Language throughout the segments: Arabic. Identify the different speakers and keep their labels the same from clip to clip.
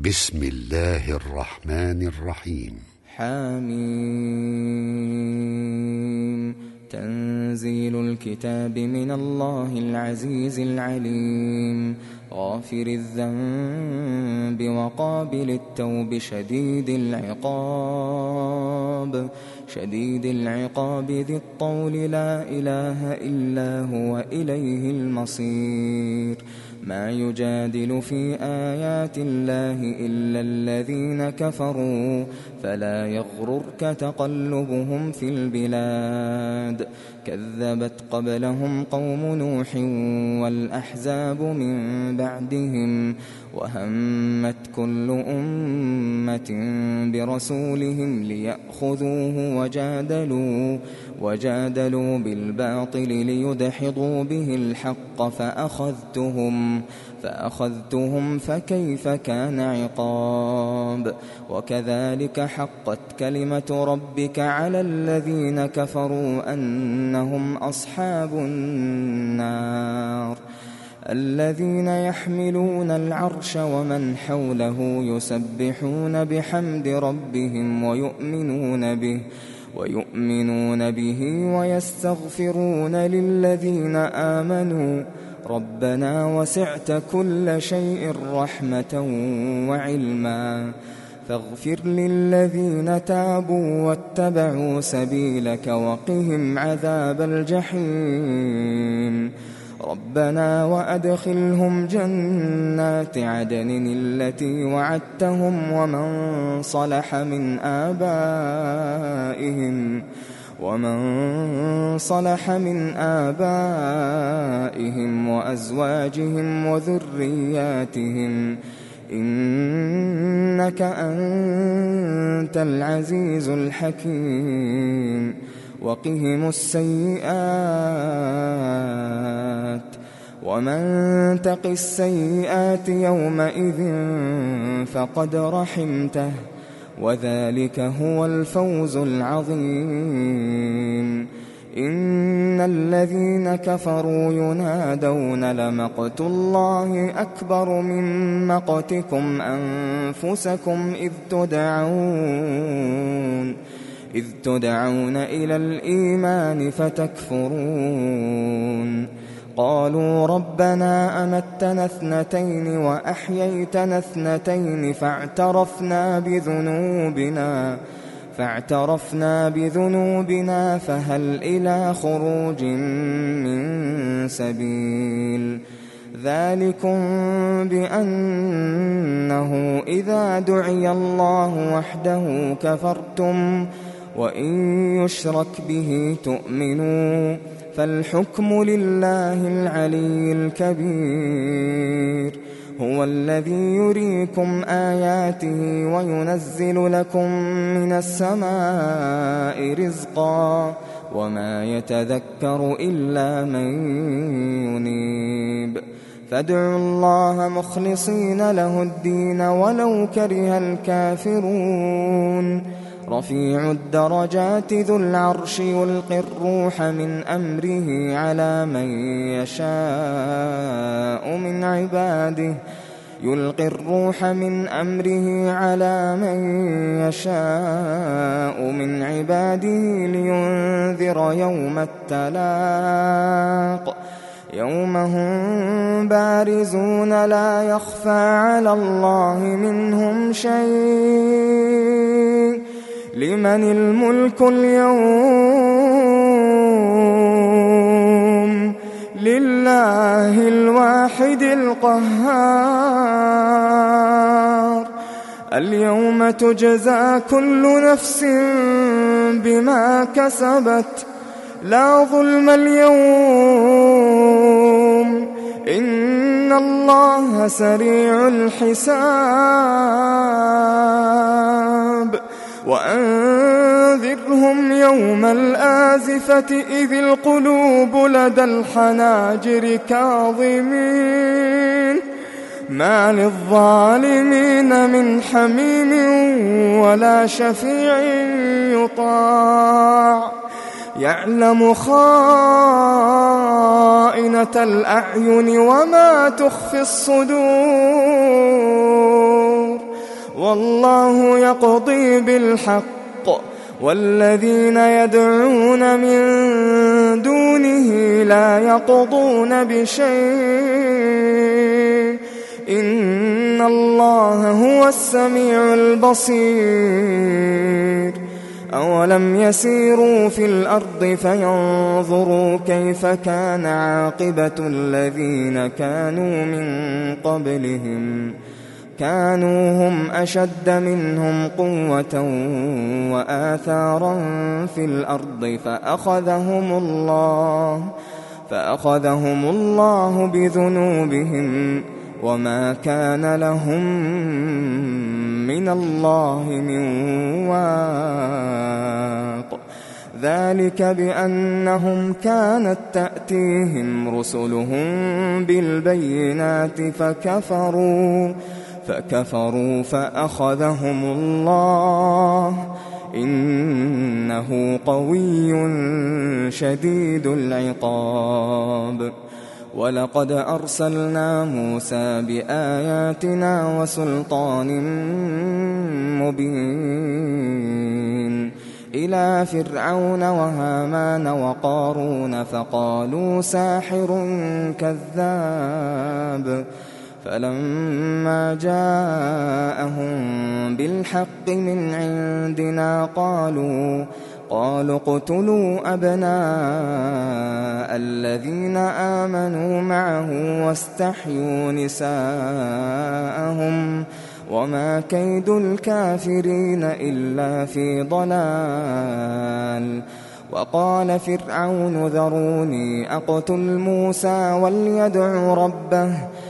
Speaker 1: بسم الله الرحمن الرحيم.
Speaker 2: حميم. تنزيل الكتاب من الله العزيز العليم، غافر الذنب وقابل التوب شديد العقاب ذي الطول، لا إله إلا هو إليه المصير. ما يجادل في آيات الله إلا الذين كفروا، فلا يغررك تقلبهم في البلاد. كذبت قبلهم قوم نوح والأحزاب من بعدهم، وهمت كل أمة برسولهم ليأخذوه، وجادلوا بالباطل ليدحضوا به الحق، فأخذتهم فكيف كان عقاب. وكذلك حقت كلمة ربك على الذين كفروا أنهم أصحاب النار. الذين يحملون العرش ومن حوله يسبحون بحمد ربهم ويؤمنون به ويستغفرون للذين آمنوا ربنا وسعت كل شيء رحمة وعلما، فاغفر للذين تابوا واتبعوا سبيلك وقهم عذاب الجحيم. ربنا وأدخلهم جنات عدن التي وعدتهم ومن صلح من آبائهم وأزواجهم وذرياتهم، إنك أنت العزيز الحكيم. وقهم السيئات، ومن تق السيئات يومئذ فقد رحمته، وذلك هو الفوز العظيم. إن الذين كفروا ينادون لمقت الله أكبر من مقتكم أنفسكم إذ تدعون إلى الإيمان فتكفرون. قالوا ربنا أمتنا اثنتين وأحييتنا اثنتين فاعترفنا بذنوبنا فهل إلى خروج من سبيل. ذلكم بأنه إذا دعي الله وحده كفرتم، وإن يشرك به تؤمنوا، فالحكم لله العلي الكبير. هو الذي يريكم آياته وينزل لكم من السماء رزقا، وما يتذكر إلا من ينيب. فادعوا الله مخلصين له الدين ولو كره الكافرون. رفيع الدرجات ذو العرش يلقي الروح من أمره على من يشاء من عباده لينذر يوم التلاق، يوم هم بارزون لا يخفى على الله منهم شيء. لمن الملك اليوم؟ لله الواحد القهار. اليوم تجزى كل نفس بما كسبت، لا ظلم اليوم، إن الله سريع الحساب. وأنذرهم يوم الآزفة إذ القلوب لدى الحناجر كاظمين، ما للظالمين من حميم ولا شفيع يطاع. يعلم خائنة الأعين وما تخفي الصدور. والله يقضي بالحق والذين يدعون من دونه لا يقضون بشيء إن الله هو السميع البصير أولم يسيروا في الأرض فينظروا كيف كان عاقبة الذين كانوا من قبلهم كانوا هم أشد منهم قوة وآثارا في الأرض فأخذهم الله بذنوبهم وما كان لهم من الله من واق ذلك بأنهم كانت تأتيهم رسلهم بالبينات فكفروا فأخذهم الله إنه قوي شديد العقاب ولقد أرسلنا موسى بآياتنا وسلطان مبين إلى فرعون وهامان وقارون فقالوا ساحر كذاب فلما جاءهم بالحق من عندنا قالوا اقتلوا أبناء الذين آمنوا معه واستحيوا نساءهم وما كيد الكافرين إلا في ضلال وقال فرعون ذروني أقتل موسى وليدع ربه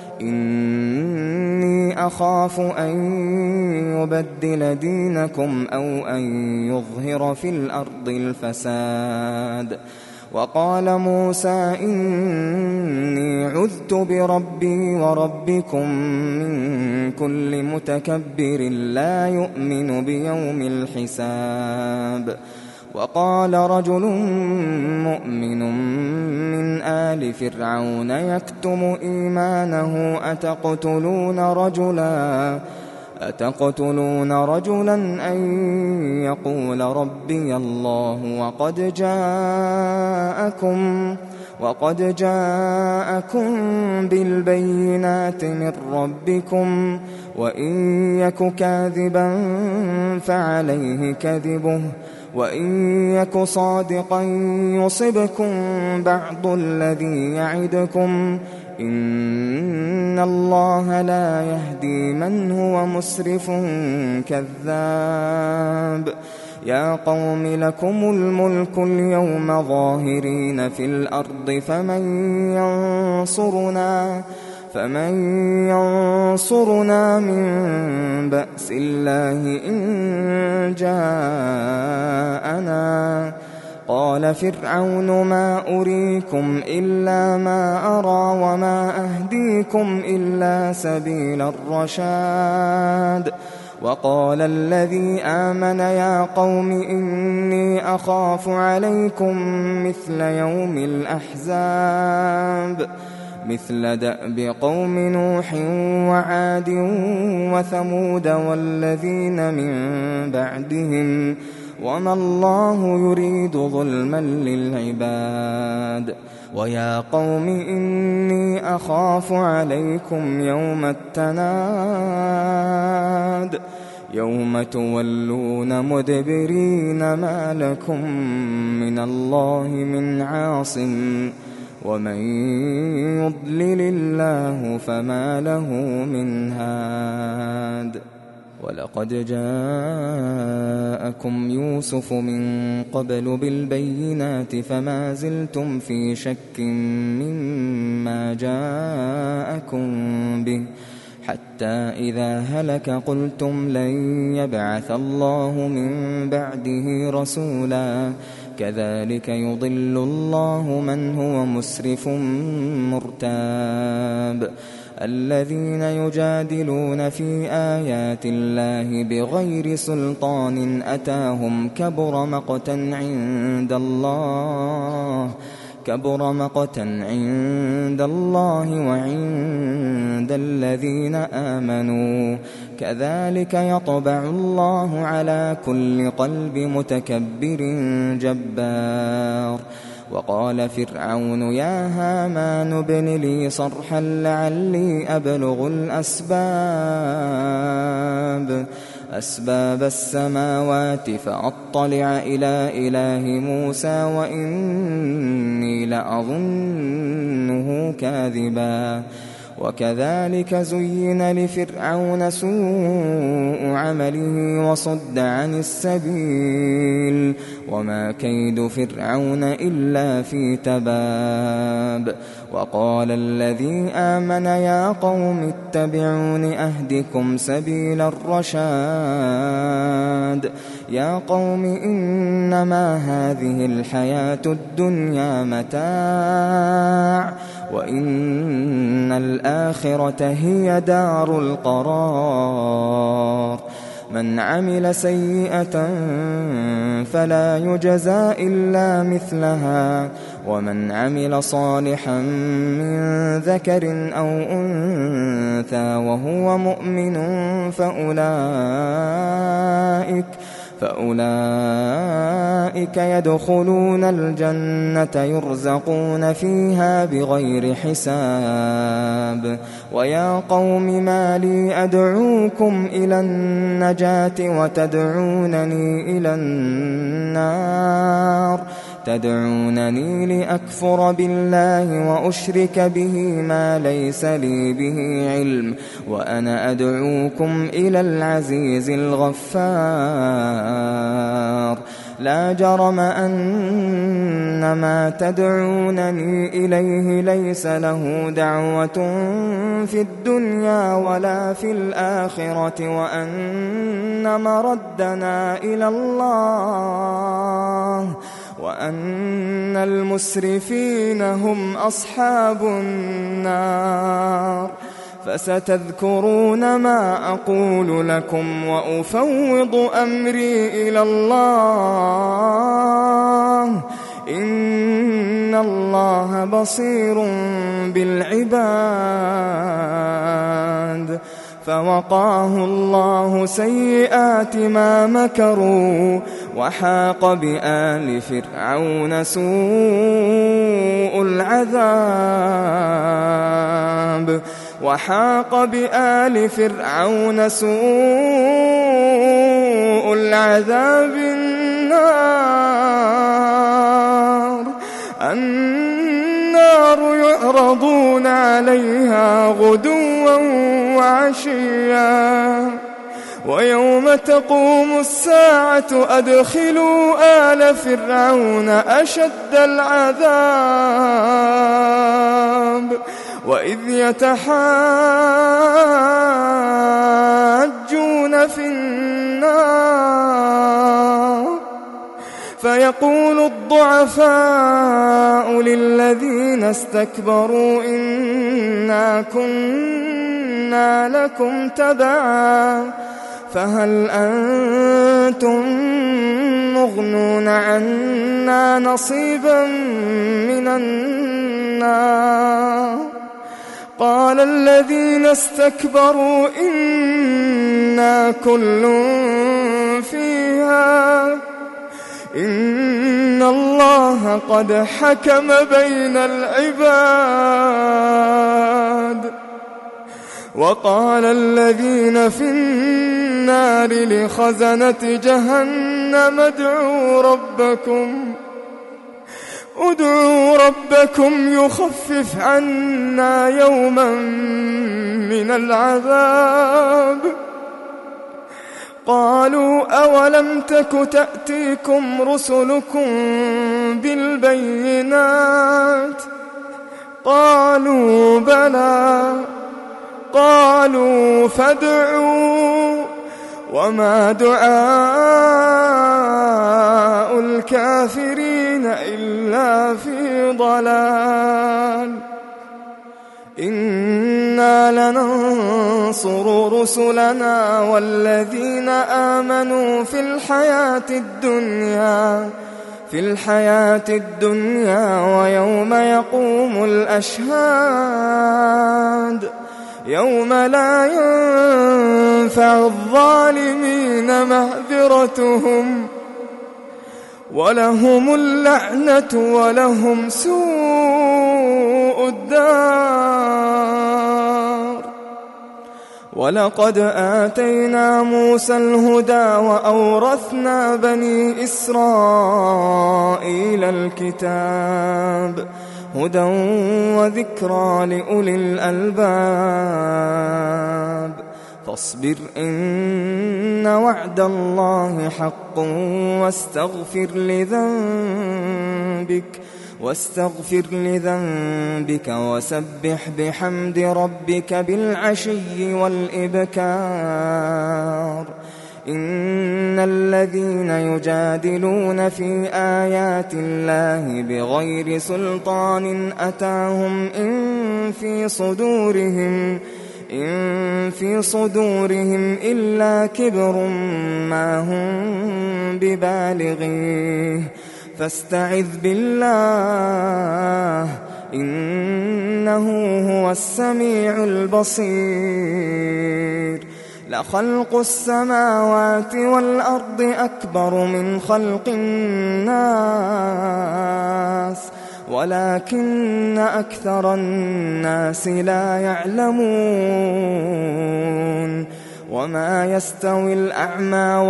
Speaker 2: إني أخاف أن يبدل دينكم أو أن يظهر في الأرض الفساد وقال موسى إني عذت بربي وربكم من كل متكبر لا يؤمن بيوم الحساب وقال رجل مؤمن من آل فرعون يكتم إيمانه أتقتلون رجلا أن يقول ربي الله وقد جاءكم بالبينات من ربكم وإن يك كاذبا فعليه كذبه وإن يك صادقا يصبكم بعض الذي يعدكم إن الله لا يهدي من هو مسرف كذاب يا قوم لكم الملك اليوم ظاهرين في الأرض فمن ينصرنا من بأس الله إن جاءنا قال فرعون ما أريكم إلا ما أرى وما أهديكم إلا سبيل الرشاد وقال الذي آمن يا قوم إني أخاف عليكم مثل يوم الأحزاب مثل دأب قوم نوح وعاد وثمود والذين من بعدهم وما الله يريد ظلما للعباد ويا قوم إني أخاف عليكم يوم التناد يوم تولون مدبرين ما لكم من الله من عاصم ومن يضلل الله فما له من هاد ولقد جاءكم يوسف من قبل بالبينات فما زلتم في شك مما جاءكم به حتى إذا هلك قلتم لن يبعث الله من بعده رسولا كذلك يضل الله من هو مسرف مرتاب الذين يجادلون في آيات الله بغير سلطان أتاهم كبر مقتا عند الله وعند الذين آمنوا كذلك يطبع الله على كل قلب متكبر جبار. وقال فرعون يا هامان ابن لي صرحا لعلي أبلغ أسباب السماوات فأطلع إلى إله موسى وإني لأظنه كاذبا. وكذلك زين لفرعون سوء عمله وصد عن السبيل وما كيد فرعون إلا في تباب. وقال الذي آمن يا قوم اتبعون أهدكم سبيل الرشاد. يا قوم إنما هذه الحياة الدنيا متاع وإن الآخرة هي دار القرار. من عمل سيئة فلا يجزى إلا مثلها ومن عمل صالحا من ذكر أو أنثى وهو مؤمن فأولئك يدخلون الجنة يرزقون فيها بغير حساب. ويا قوم ما لي أدعوكم إلى النجاة وتدعونني إلى النار تدعونني لأكفر بالله وأشرك به ما ليس لي به علم وأنا أدعوكم إلى العزيز الغفار. لا جرم أن ما تدعونني إليه ليس له دعوة في الدنيا ولا في الآخرة وأن مردنا إلى الله وأن المسرفين هم أصحاب النار. فستذكرون ما أقول لكم وأفوض أمري إلى الله إن الله بصير بالعباد. فوقاه الله سيئات ما مكروا وحاق بآل فرعون سوء العذاب النار يعرضون عليها غدوا وعشيا ويوم تقوم الساعة أدخلوا آل فرعون أشد العذاب وإذ يتحاجون في النار فيقول الضعفاء للذين استكبروا إنا كنا لكم تبعا فهل أنتم مغنون عنا نصيبا من النار. قال الذين استكبروا إنا كل فيها إن الله قد حكم بين العباد. وقال الذين في النار لخزنة جهنم ادعوا ربكم يخفف عنا يوما من العذاب. قالوا أولم تك تأتيكم رسلكم بالبينات قالوا بلى قالوا فادعوا وما دعاء الكافرين إلا في ضلال. إنا لننصر رسلنا والذين آمنوا في الحياة الدنيا ويوم يقوم الأشهاد. يوم لا ينفع الظالمين معذرتهم ولهم اللعنة ولهم سوء الدار. ولقد آتينا موسى الهدى وأورثنا بني إسرائيل الكتاب هدى وذكرى لأولي الألباب. فاصبر إن وعد الله حق واستغفر لذنبك وسبح بحمد ربك بالعشي والإبكار. إن الذين يجادلون في آيات الله بغير سلطان أتاهم إن في صدورهم إلا كبر ما هم ببالغيه فاستعذ بالله إنه هو السميع البصير. لخلق السماوات والأرض أكبر من خلق الناس ولكن أكثر الناس لا يعلمون. وما يستوي الأعمى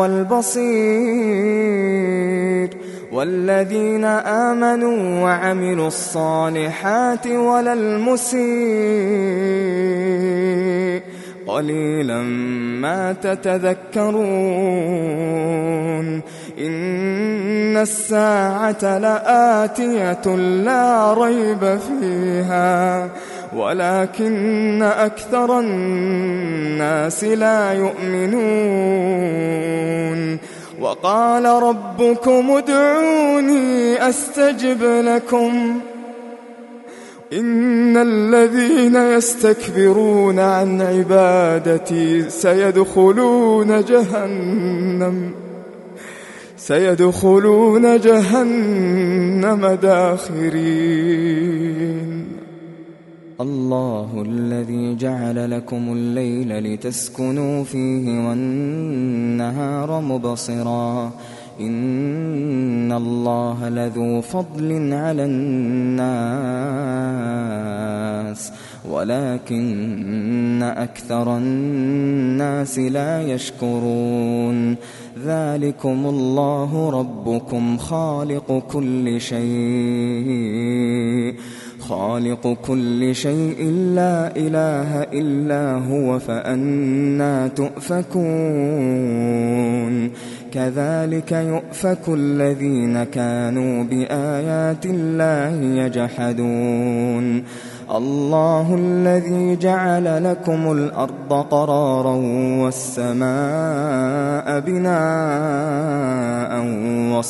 Speaker 2: والبصير والذين آمنوا وعملوا الصالحات ولا المسيء قليلا ما تتذكرون. إن الساعة لآتية لا ريب فيها ولكن أكثر الناس لا يؤمنون. وقال ربكم ادعوني أستجب لكم إن الذين يستكبرون عن عبادتي سيدخلون جهنم داخرين. الله الذي جعل لكم الليل لتسكنوا فيه والنهار مبصرا إن الله لذو فضل على الناس ولكن أكثر الناس لا يشكرون. ذلكم الله ربكم خالق كل شيء لا إله إلا هو فأنى تؤفكون. كذلك يؤفك الذين كانوا بآيات الله يجحدون. الله الذي جعل لكم الأرض قرارا والسماء بناء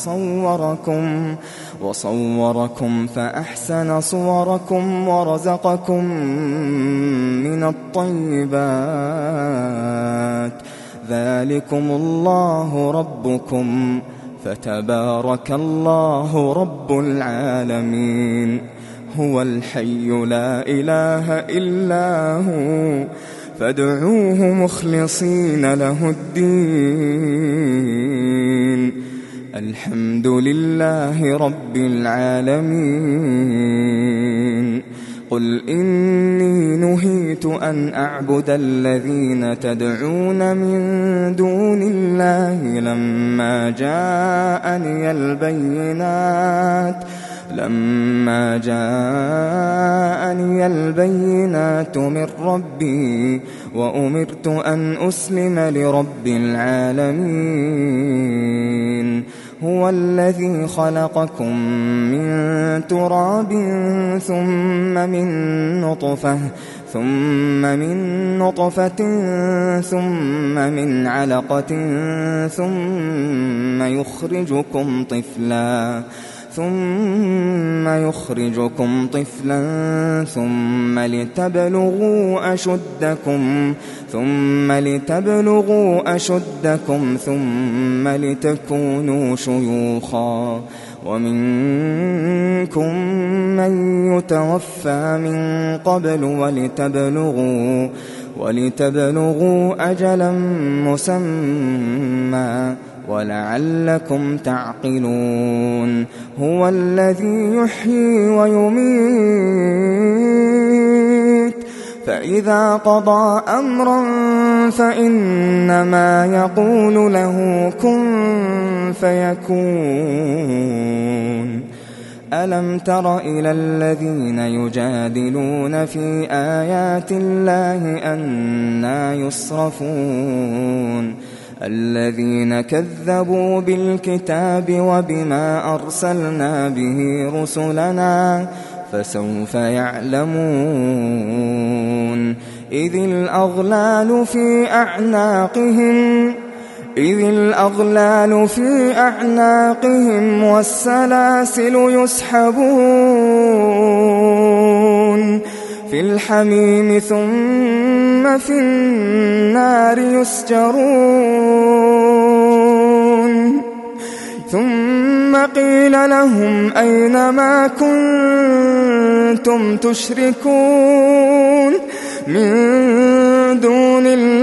Speaker 2: وصوركم فأحسن صوركم ورزقكم من الطيبات. ذلكم الله ربكم فتبارك الله رب العالمين. هو الحي لا إله إلا هو فادعوه مخلصين له الدين. الحمد لله رب العالمين. قل إني نهيت أن أعبد الذين تدعون من دون الله لما جاءني البينات من ربي وأمرت أن أسلم لرب العالمين. هو الذي خلقكم من تراب ثم من نطفة ثم من علقة ثم يخرجكم طفلا ثم لتبلغوا أشدكم ثم لتكونوا شيوخا. ومنكم من يتوفى من قبل ولتبلغوا أجلا مسمى ولعلكم تعقلون هو الذي يحيي ويميت فإذا قضى أمرا فإنما يقول له كن فيكون ألم تر إلى الذين يجادلون في آيات الله أنى يصرفون الذين كذبوا بالكتاب وبما أرسلنا به رسلنا فسوف يعلمون إذ الأغلال في أعناقهم والسلاسل يسحبون في الحميم ثم في النار يسجرون ثم قيل لهم أين ما كنتم تشركون من دون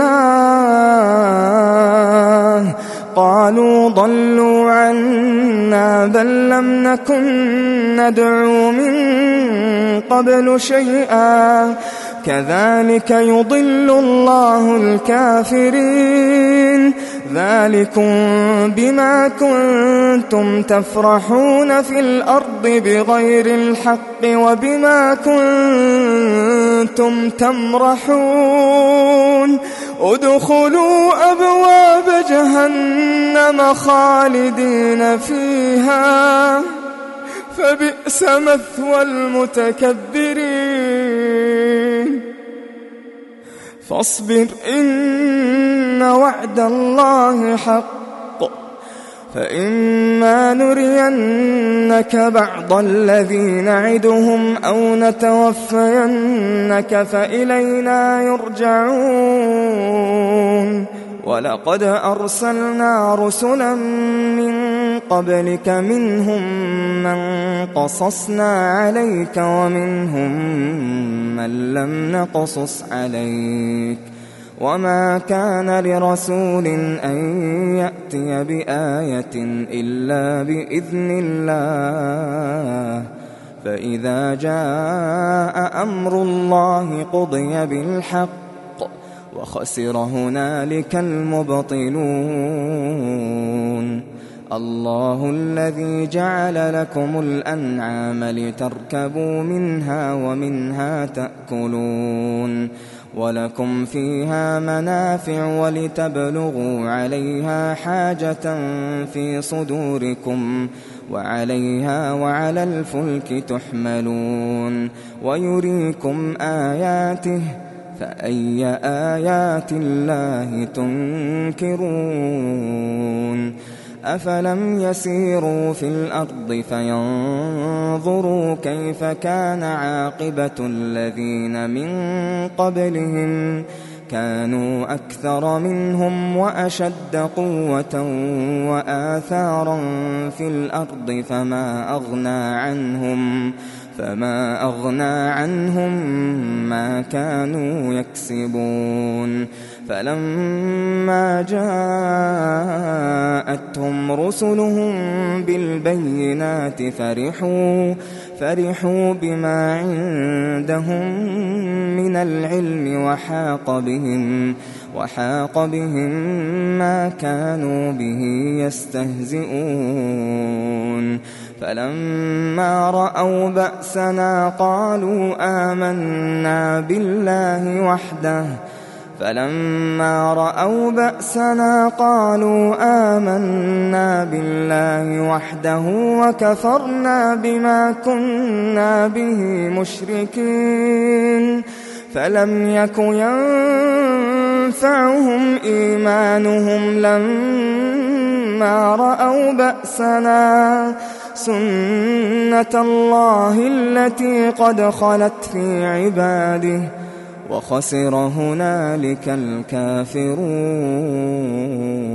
Speaker 2: الله قالوا ضلوا عنا بل لم نكن ندعو من قبل شيئا كذلك يضل الله الكافرين ذلكم بما كنتم تفرحون في الأرض بغير الحق وبما كنتم تمرحون ادخلوا أبواب جهنم خالدين فيها فبئس مثوى المتكبرين فاصبر إن وعد الله حق فإما نرينك بعض الذي نعدهم أو نتوفينك فإلينا يرجعون ولقد أرسلنا رسلا من قبلك منهم من قصصنا عليك ومنهم من لم نقصص عليك وما كان لرسول أن يأتي بآية إلا بإذن الله فإذا جاء أمر الله قضي بالحق وخسر هنالك المبطلون الله الذي جعل لكم الأنعام لتركبوا منها ومنها تأكلون ولكم فيها منافع ولتبلغوا عليها حاجة في صدوركم وعليها وعلى الفلك تحملون ويريكم آياته فأي آيات الله تنكرون أفلم يسيروا في الأرض فينظروا كيف كان عاقبة الذين من قبلهم كانوا أكثر منهم وأشد قوة وآثارا في الأرض فما أغنى عنهم ما كانوا يكسبون فلما جاءتهم رسلهم بالبينات فرحوا بما عندهم من العلم وحاق بهم ما كانوا به يستهزئون فلما رأوا بأسنا قالوا آمنا بالله وحده وكفرنا بما كنا به مشركين فلم يك ينفعهم إيمانهم لما رأوا بأسنا سنة الله التي قد خلت في عباده وخسر هنالك الكافرون.